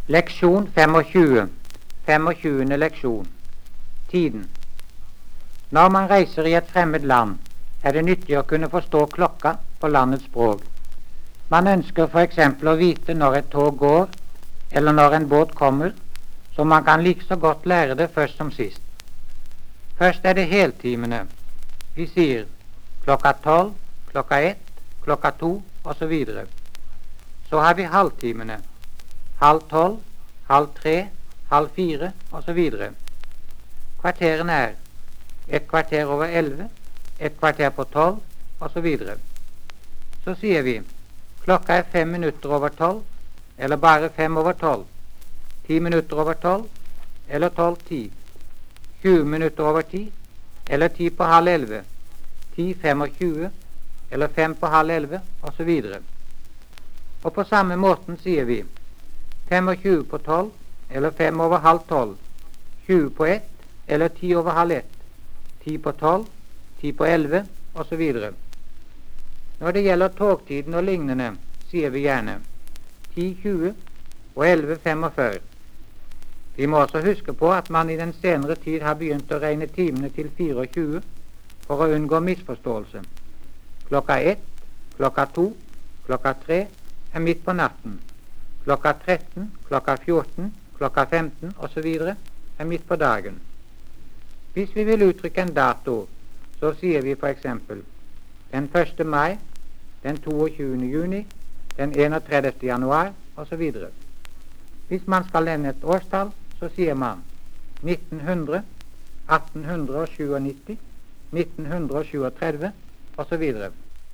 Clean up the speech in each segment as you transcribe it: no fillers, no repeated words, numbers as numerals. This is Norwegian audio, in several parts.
Leksjon 25. 25. leksjon. Tiden. Når man reiser i et fremmed land, er det nyttig å kunne forstå klokka på landets språk. Man ønsker for eksempel å vite når et tog går, eller når en båt kommer, så man kan like så godt lære det først som sist. Først er det heltimene. Vi sier klokka 12, klokka 1, klokka 2 og så videre. Så har vi halvtimene. Halv 12, halv 3, halv 4 og så videre. Kvarterene er et kvarter over 11, et kvarter på 12 og så videre. Så sier vi klokka er 5 minutter over 12, eller bare 5 over 12, 10 minutter over 12, eller 12:10, 20 minutter over 10, eller 10 på halv 11, 10:25, eller 5 på halv 11 og så videre. Og på samme måten sier vi 25 på 12, eller 5 over halv 12, 20 på 1, eller 10 over halv 1, 10 på 12, 10 på 11, og så videre. Når det gjelder togtiden og lignende, sier vi gjerne 10:20 og 11:45. Vi må også huske på at man i den senere tid har begynt å regne timene til 24 for å unngå misforståelse. Klokka 1, klokka 2, klokka 3 er midt på natten. Klokka 13, klokka 14, klokka 15 og så videre er midt på dagen. Hvis vi vil uttrykke en dato, så sier vi for eksempel den 1. mai, den 22. juni, den 31. januar og så videre. Hvis man skal nevne et årstall, så sier man 1900, 1897, 1937 og så videre.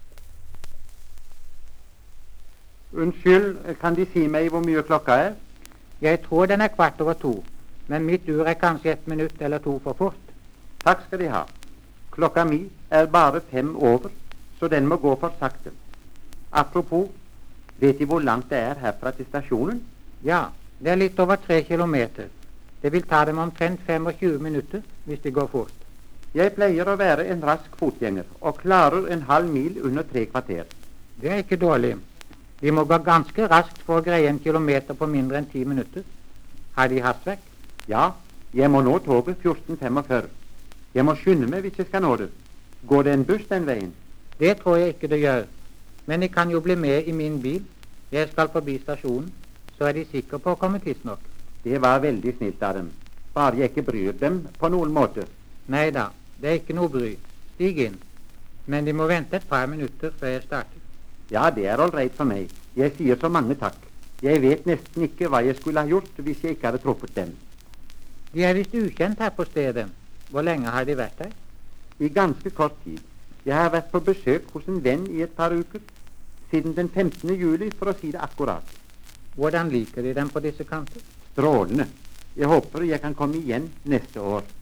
Unnskyld, kan De si meg hvor mye klokka er? Jeg tror den er 1:15, men mitt ur er kanskje 1 minutt eller 2 for fort. Takk skal De ha. Klokka mi er bare 5 over, så den må gå for sakte. Apropos, vet De hvor langt det er herfra til stasjonen? Ja, det er litt over 3 kilometer. Det vil ta dem omtrent 25 minutter hvis de går fort. Jeg pleier å være en rask fotgjenger, og klarer en halv mil under 3 kvarter. Det er ikke dårlig. Vi må gå ganske raskt for å greie 1 kilometer på mindre enn 10 minutter. Har De hastverk? Ja, jeg må nå toget 14:45. Jeg må skynde meg hvis jeg skal nå det. Går det en buss den veien? Det tror jeg ikke det gjør. Men De kan jo bli med i min bil. Jeg skal forbi stasjonen, så er De sikre på å komme tidsnok. Det var veldig snilt av dem. Bare jeg ikke bryr dem på noen måte. Nei da, det er ikke noe bry. Stig inn. Men De må vente et par minutter før jeg starter. Ja, det er all right for meg. Jeg sier så mange takk. Jeg vet nesten ikke hva jeg skulle ha gjort hvis jeg ikke hadde truffet dem. De er visst ukjent her på stedet. Hvor lenge har De vært her? I ganske kort tid. Jeg har vært på besøk hos en venn i et par uker. Siden den 15. juli, for å si det akkurat. Hvordan liker De dem på disse kanter? Strålende. Jeg håper jeg kan komme igjen neste år.